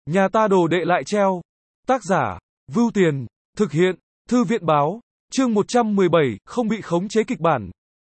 Nhà ta đồ đệ lại treo. Tác giả, Vưu Tiền, thực hiện, Thư viện báo, chương 117, không bị khống chế kịch bản.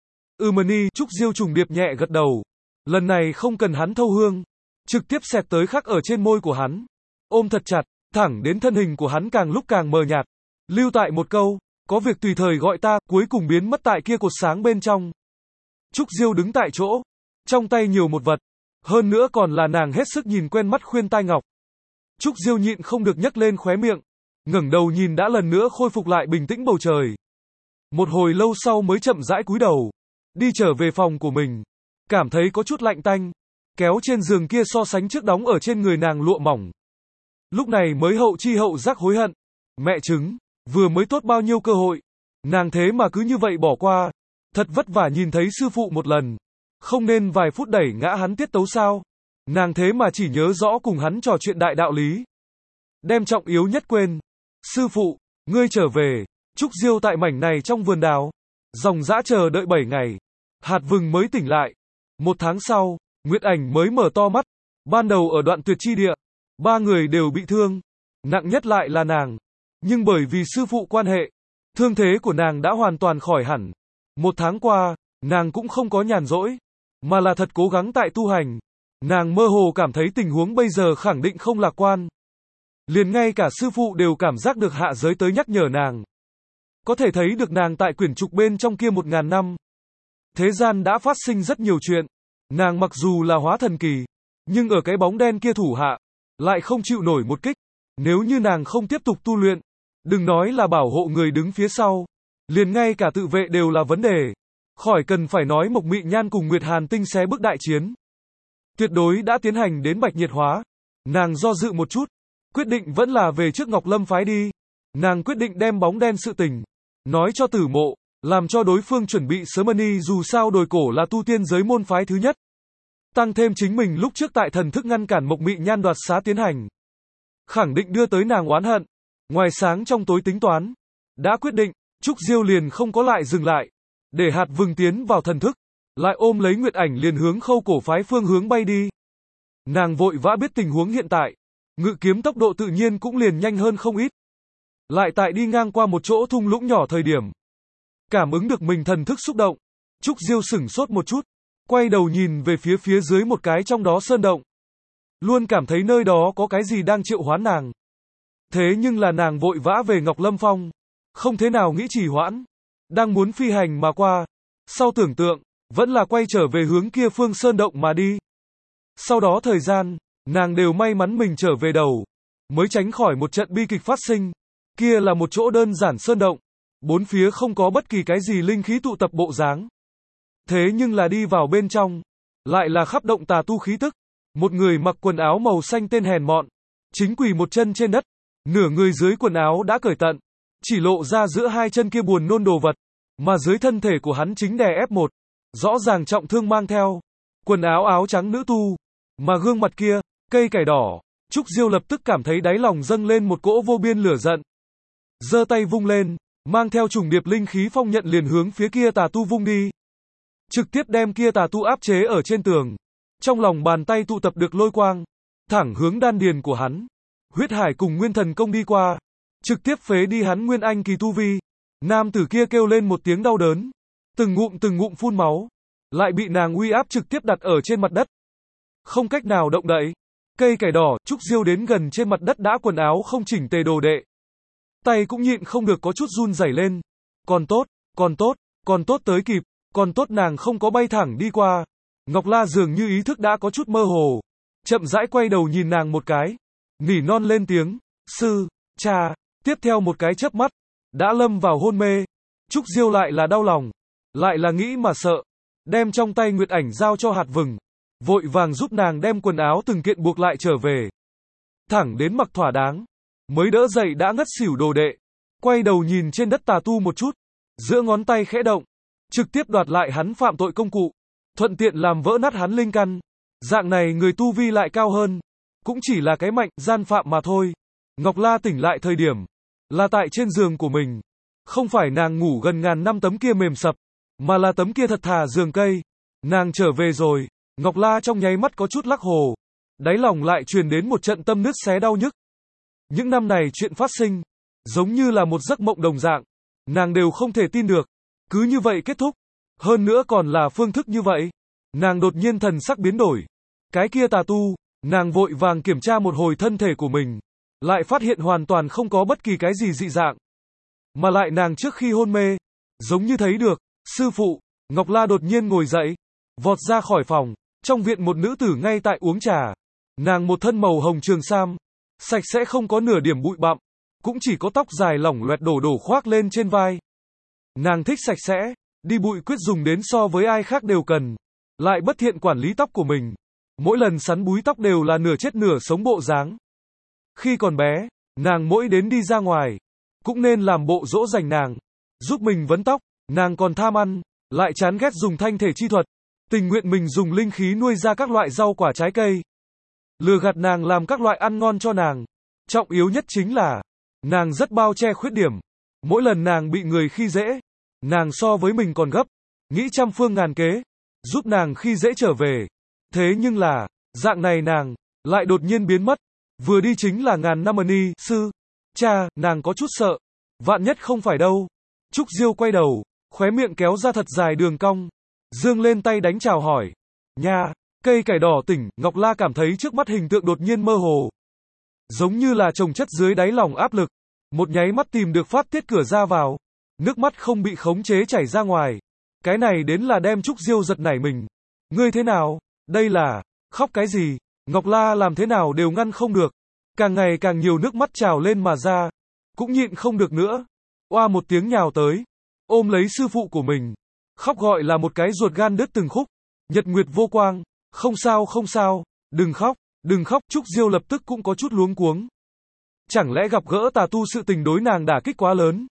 Mani, Trúc Diêu trùng điệp nhẹ gật đầu. Lần này không cần hắn thâu hương, trực tiếp xẹt tới khắc ở trên môi của hắn. Ôm thật chặt, thẳng đến thân hình của hắn càng lúc càng mờ nhạt. Lưu tại một câu, có việc tùy thời gọi ta, cuối cùng biến mất tại kia cột sáng bên trong. Trúc Diêu đứng tại chỗ, trong tay nhiều một vật, hơn nữa còn là nàng hết sức nhìn quen mắt khuyên tai ngọc. Trúc Diêu nhịn không được nhấc lên khóe miệng, ngẩng đầu nhìn đã lần nữa khôi phục lại bình tĩnh bầu trời. Một hồi lâu sau mới chậm rãi cúi đầu, đi trở về phòng của mình, cảm thấy có chút lạnh tanh, kéo trên giường kia so sánh trước đóng ở trên người nàng lụa mỏng. Lúc này mới hậu chi hậu giác hối hận, mẹ chứng, vừa mới tốt bao nhiêu cơ hội, nàng thế mà cứ như vậy bỏ qua, thật vất vả nhìn thấy sư phụ một lần, không nên vài phút đẩy ngã hắn tiết tấu sao? Nàng thế mà chỉ nhớ rõ cùng hắn trò chuyện đại đạo lý, đem trọng yếu nhất quên. Sư phụ, ngươi trở về. Trúc Diêu tại mảnh này trong vườn đào, dòng dã chờ đợi 7 ngày, hạt vừng mới tỉnh lại. 1 tháng sau, Nguyệt Ảnh mới mở to mắt. Ban đầu ở đoạn tuyệt chi địa, 3 người đều bị thương, nặng nhất lại là nàng, nhưng bởi vì sư phụ quan hệ, thương thế của nàng đã hoàn toàn khỏi hẳn. 1 tháng qua, nàng cũng không có nhàn rỗi, mà là thật cố gắng tại tu hành. Nàng mơ hồ cảm thấy tình huống bây giờ khẳng định không lạc quan. Liền ngay cả sư phụ đều cảm giác được hạ giới tới nhắc nhở nàng. Có thể thấy được nàng tại quyển trục bên trong kia 1000 năm. Thế gian đã phát sinh rất nhiều chuyện. Nàng mặc dù là hóa thần kỳ, nhưng ở cái bóng đen kia thủ hạ, lại không chịu nổi một kích. Nếu như nàng không tiếp tục tu luyện, đừng nói là bảo hộ người đứng phía sau, liền ngay cả tự vệ đều là vấn đề. Khỏi cần phải nói Mộc Mị Nhan cùng Nguyệt Hàn Tinh xé bước đại chiến. Tuyệt đối đã tiến hành đến bạch nhiệt hóa. Nàng do dự một chút, quyết định vẫn là về trước Ngọc Lâm phái đi. Nàng quyết định đem bóng đen sự tình nói cho Tử Mộ, làm cho đối phương chuẩn bị sớm Mani, dù sao đồi cổ là tu tiên giới môn phái thứ nhất. Tăng thêm chính mình lúc trước tại thần thức ngăn cản Mộc Mị Nhan đoạt xá tiến hành, khẳng định đưa tới nàng oán hận. Ngoài sáng trong tối tính toán, đã quyết định, Trúc Diêu liền không có lại dừng lại, để hạt vừng tiến vào thần thức, lại ôm lấy Nguyệt Ảnh liền hướng Khâu cổ phái phương hướng bay đi. Nàng vội vã biết tình huống hiện tại, ngự kiếm tốc độ tự nhiên cũng liền nhanh hơn không ít. Lại tại đi ngang qua một chỗ thung lũng nhỏ thời điểm, cảm ứng được mình thần thức xúc động, Trúc Diêu sửng sốt một chút, quay đầu nhìn về phía dưới một cái trong đó sơn động. Luôn cảm thấy nơi đó có cái gì đang triệu hoán nàng. Thế nhưng là nàng vội vã về Ngọc Lâm Phong, không thế nào nghĩ trì hoãn, đang muốn phi hành mà qua, sau tưởng tượng, vẫn là quay trở về hướng kia phương sơn động mà đi. Sau đó thời gian, nàng đều may mắn mình trở về đầu, mới tránh khỏi một trận bi kịch phát sinh. Kia là một chỗ đơn giản sơn động, bốn phía không có bất kỳ cái gì linh khí tụ tập bộ dáng. Thế nhưng là đi vào bên trong, lại là khắp động tà tu khí tức. Một người mặc quần áo màu xanh tên hèn mọn, chính quỳ một chân trên đất, nửa người dưới quần áo đã cởi tận, chỉ lộ ra giữa hai chân kia buồn nôn đồ vật, mà dưới thân thể của hắn chính đè ép một, rõ ràng trọng thương mang theo, quần áo áo trắng nữ tu, mà gương mặt kia, cây cải đỏ. Trúc Diêu lập tức cảm thấy đáy lòng dâng lên một cỗ vô biên lửa giận. Giơ tay vung lên, mang theo trùng điệp linh khí phong nhận liền hướng phía kia tà tu vung đi. Trực tiếp đem kia tà tu áp chế ở trên tường. Trong lòng bàn tay tụ tập được lôi quang, thẳng hướng đan điền của hắn. Huyết hải cùng nguyên thần công đi qua, trực tiếp phế đi hắn nguyên anh kỳ tu vi. Nam tử kia kêu lên một tiếng đau đớn, từng ngụm phun máu, lại bị nàng uy áp trực tiếp đặt ở trên mặt đất. Không cách nào động đậy. Cây cải đỏ, Trúc Diêu đến gần trên mặt đất đã quần áo không chỉnh tề đồ đệ. Tay cũng nhịn không được có chút run rẩy lên. Còn tốt tới kịp, còn tốt nàng không có bay thẳng đi qua. Ngọc La dường như ý thức đã có chút mơ hồ, chậm rãi quay đầu nhìn nàng một cái, nỉ non lên tiếng, sư, cha. Tiếp theo một cái chớp mắt, đã lâm vào hôn mê. Trúc Diêu lại là đau lòng, lại là nghĩ mà sợ, đem trong tay Nguyệt Ảnh giao cho hạt vừng, vội vàng giúp nàng đem quần áo từng kiện buộc lại trở về. Thẳng đến mặc thỏa đáng, mới đỡ dậy đã ngất xỉu đồ đệ, quay đầu nhìn trên đất tà tu một chút, giữa ngón tay khẽ động, trực tiếp đoạt lại hắn phạm tội công cụ, thuận tiện làm vỡ nát hắn linh căn. Dạng này người tu vi lại cao hơn, cũng chỉ là cái mạnh gian phạm mà thôi. Ngọc La tỉnh lại thời điểm, là tại trên giường của mình, không phải nàng ngủ gần ngàn năm tấm kia mềm sập, mà là tấm kia thật thà giường cây. Nàng trở về rồi. Ngọc La trong nháy mắt có chút lắc hồ, đáy lòng lại truyền đến một trận tâm nứt xé đau nhức. Những năm này chuyện phát sinh, giống như là một giấc mộng đồng dạng, nàng đều không thể tin được, cứ như vậy kết thúc, hơn nữa còn là phương thức như vậy. Nàng đột nhiên thần sắc biến đổi, cái kia tà tu, nàng vội vàng kiểm tra một hồi thân thể của mình, lại phát hiện hoàn toàn không có bất kỳ cái gì dị dạng. Mà lại nàng trước khi hôn mê, giống như thấy được, sư phụ, Ngọc La đột nhiên ngồi dậy, vọt ra khỏi phòng, trong viện một nữ tử ngay tại uống trà. Nàng một thân màu hồng trường sam, sạch sẽ không có nửa điểm bụi bặm, cũng chỉ có tóc dài lỏng loẹt đổ khoác lên trên vai. Nàng thích sạch sẽ, đi bụi quyết dùng đến so với ai khác đều cần, lại bất thiện quản lý tóc của mình. Mỗi lần sắn búi tóc đều là nửa chết nửa sống bộ dáng. Khi còn bé, nàng mỗi đến đi ra ngoài, cũng nên làm bộ dỗ dành nàng, giúp mình vấn tóc, nàng còn tham ăn, lại chán ghét dùng thanh thể chi thuật, tình nguyện mình dùng linh khí nuôi ra các loại rau quả trái cây. Lừa gạt nàng làm các loại ăn ngon cho nàng. Trọng yếu nhất chính là, nàng rất bao che khuyết điểm. Mỗi lần nàng bị người khi dễ, nàng so với mình còn gấp, nghĩ trăm phương ngàn kế, giúp nàng khi dễ trở về. Thế nhưng là, dạng này nàng, lại đột nhiên biến mất. Vừa đi chính là ngàn năm ni, sư. Cha, nàng có chút sợ. Vạn nhất không phải đâu. Trúc Diêu quay đầu, khóe miệng kéo ra thật dài đường cong. Dương lên tay đánh chào hỏi. Nha, cây cải đỏ tỉnh, Ngọc La cảm thấy trước mắt hình tượng đột nhiên mơ hồ. Giống như là chồng chất dưới đáy lòng áp lực. Một nháy mắt tìm được phát tiết cửa ra vào. Nước mắt không bị khống chế chảy ra ngoài. Cái này đến là đem Trúc Diêu giật nảy mình. Ngươi thế nào? Đây là, khóc cái gì? Ngọc La làm thế nào đều ngăn không được. Càng ngày càng nhiều nước mắt trào lên mà ra. Cũng nhịn không được nữa. Oa một tiếng nhào tới. Ôm lấy sư phụ của mình. Khóc gọi là một cái ruột gan đứt từng khúc. Nhật nguyệt vô quang. Không sao không sao. Đừng khóc. Đừng khóc. Trúc Diêu lập tức cũng có chút luống cuống. Chẳng lẽ gặp gỡ tà tu sự tình đối nàng đả kích quá lớn.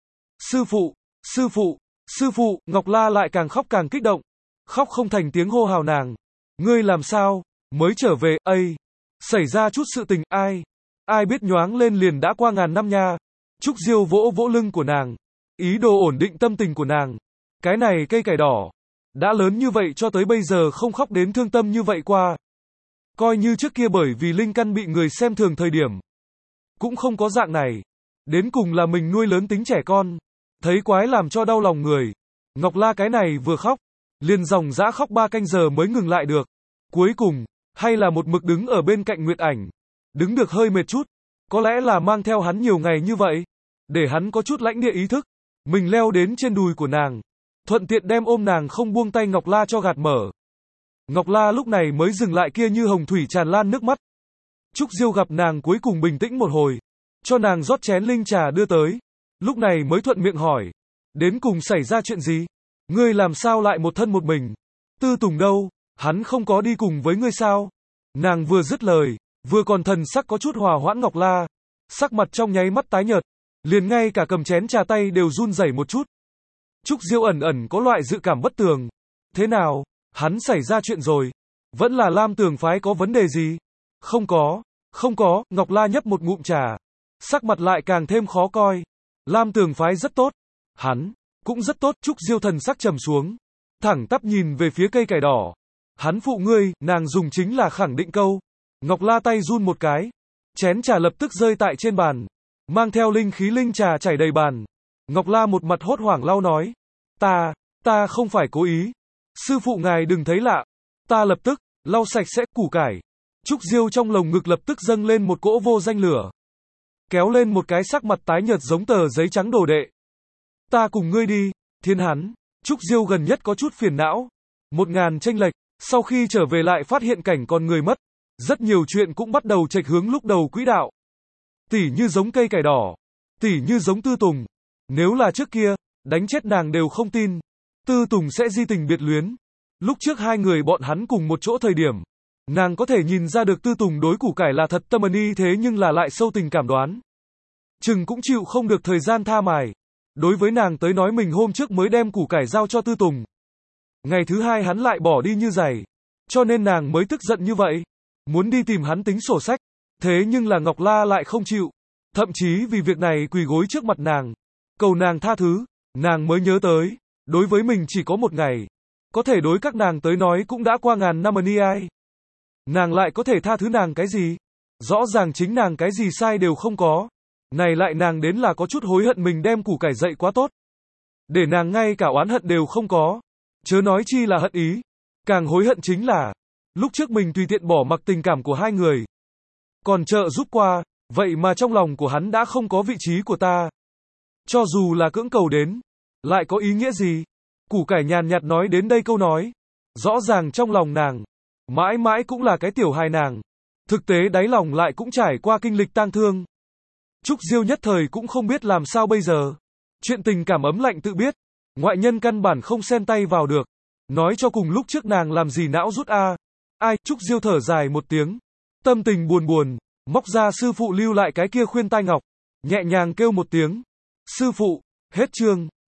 Sư phụ. Sư phụ. Sư phụ. Ngọc La lại càng khóc càng kích động. Khóc không thành tiếng hô hào nàng. Ngươi làm sao? Mới trở về, ây. Xảy ra chút sự tình, ai? Ai biết nhoáng lên liền đã qua ngàn năm nha. Trúc Diêu vỗ vỗ lưng của nàng. Ý đồ ổn định tâm tình của nàng. Cái này cây cải đỏ. Đã lớn như vậy cho tới bây giờ không khóc đến thương tâm như vậy qua. Coi như trước kia bởi vì linh căn bị người xem thường thời điểm. Cũng không có dạng này. Đến cùng là mình nuôi lớn tính trẻ con. Thấy quái làm cho đau lòng người. Ngọc La cái này vừa khóc. Liền dòng dã khóc 3 canh giờ mới ngừng lại được. Cuối cùng, hay là một mực đứng ở bên cạnh Nguyệt Ảnh. Đứng được hơi mệt chút. Có lẽ là mang theo hắn nhiều ngày như vậy. Để hắn có chút lãnh địa ý thức. Mình leo đến trên đùi của nàng. Thuận tiện đem ôm nàng không buông tay Ngọc La cho gạt mở. Ngọc La lúc này mới dừng lại kia như hồng thủy tràn lan nước mắt. Trúc Diêu gặp nàng cuối cùng bình tĩnh một hồi. Cho nàng rót chén linh trà đưa tới. Lúc này mới thuận miệng hỏi. Đến cùng xảy ra chuyện gì? Ngươi làm sao lại một thân một mình? Tư Tùng đâu? Hắn không có đi cùng với ngươi sao? Nàng vừa dứt lời, vừa còn thần sắc có chút hòa hoãn Ngọc La. Sắc mặt trong nháy mắt tái nhợt. Liền ngay cả cầm chén trà tay đều run rẩy một chút. Trúc Diêu ẩn ẩn có loại dự cảm bất tường. Thế nào? Hắn xảy ra chuyện rồi. Vẫn là Lam Tường phái có vấn đề gì? Không có. Không có. Ngọc La nhấp một ngụm trà. Sắc mặt lại càng thêm khó coi. Lam Tường phái rất tốt. Hắn cũng rất tốt. Trúc Diêu thần sắc trầm xuống. Thẳng tắp nhìn về phía cây cải đỏ. Hắn phụ ngươi, nàng dùng chính là khẳng định câu. Ngọc La tay run một cái. Chén trà lập tức rơi tại trên bàn. Mang theo linh khí linh trà chảy đầy bàn. Ngọc La một mặt hốt hoảng lau nói. Ta không phải cố ý. Sư phụ ngài đừng thấy lạ. Ta lập tức, lau sạch sẽ củ cải. Trúc Diêu trong lồng ngực lập tức dâng lên một cỗ vô danh lửa. Kéo lên một cái sắc mặt tái nhợt giống tờ giấy trắng đồ đệ. Ta cùng ngươi đi, Thiên hắn. Trúc Diêu gần nhất có chút phiền não. 1000 chênh lệch, sau khi trở về lại phát hiện cảnh còn người mất. Rất nhiều chuyện cũng bắt đầu chệch hướng lúc đầu quỹ đạo. Tỉ như giống cây cải đỏ. Tỉ như giống Tư Tùng. Nếu là trước kia, đánh chết nàng đều không tin. Tư Tùng sẽ di tình biệt luyến. Lúc trước hai người bọn hắn cùng một chỗ thời điểm. Nàng có thể nhìn ra được Tư Tùng đối củ cải là thật tâm y thế nhưng là lại sâu tình cảm đoán. Chừng cũng chịu không được thời gian tha mài. Đối với nàng tới nói mình hôm trước mới đem củ cải giao cho Tư Tùng. Ngày thứ hai hắn lại bỏ đi như giày. Cho nên nàng mới tức giận như vậy. Muốn đi tìm hắn tính sổ sách. Thế nhưng là Ngọc La lại không chịu. Thậm chí vì việc này quỳ gối trước mặt nàng. Cầu nàng tha thứ. Nàng mới nhớ tới. Đối với mình chỉ có một ngày. Có thể đối các nàng tới nói cũng đã qua ngàn năm ni ai. Nàng lại có thể tha thứ nàng cái gì? Rõ ràng chính nàng cái gì sai đều không có. Này lại nàng đến là có chút hối hận mình đem củ cải dậy quá tốt. Để nàng ngay cả oán hận đều không có. Chớ nói chi là hận ý. Càng hối hận chính là, lúc trước mình tùy tiện bỏ mặc tình cảm của hai người. Còn trợ giúp qua, vậy mà trong lòng của hắn đã không có vị trí của ta. Cho dù là cưỡng cầu đến, lại có ý nghĩa gì? Củ cải nhàn nhạt nói đến đây câu nói. Rõ ràng trong lòng nàng, mãi mãi cũng là cái tiểu hài nàng. Thực tế đáy lòng lại cũng trải qua kinh lịch tang thương. Trúc Diêu nhất thời cũng không biết làm sao bây giờ. Chuyện tình cảm ấm lạnh tự biết. Ngoại nhân căn bản không xen tay vào được. Nói cho cùng lúc trước nàng làm gì não rút a. Ai, Trúc Diêu thở dài một tiếng. Tâm tình buồn buồn, móc ra sư phụ lưu lại cái kia khuyên tai ngọc. Nhẹ nhàng kêu một tiếng. Sư phụ, hết chương.